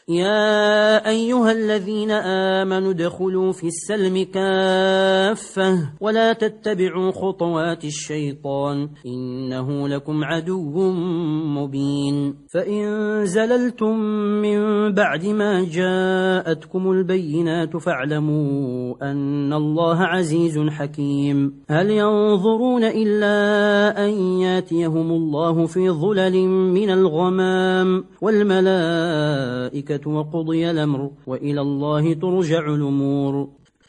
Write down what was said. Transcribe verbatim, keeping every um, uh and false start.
يا أيها الذين آمنوا ادخلوا في السلم كافة ولا تتبعوا خطوات الشيطان إنه لكم عدو مبين فإن زللتم من بعد ما جاءتكم البينات فاعلموا أن الله عزيز حكيم هل ينظرون إلا أن ياتيهم الله في ظلل من الغمام والملائكة وقضي الأمر وإلى الله ترجع الأمور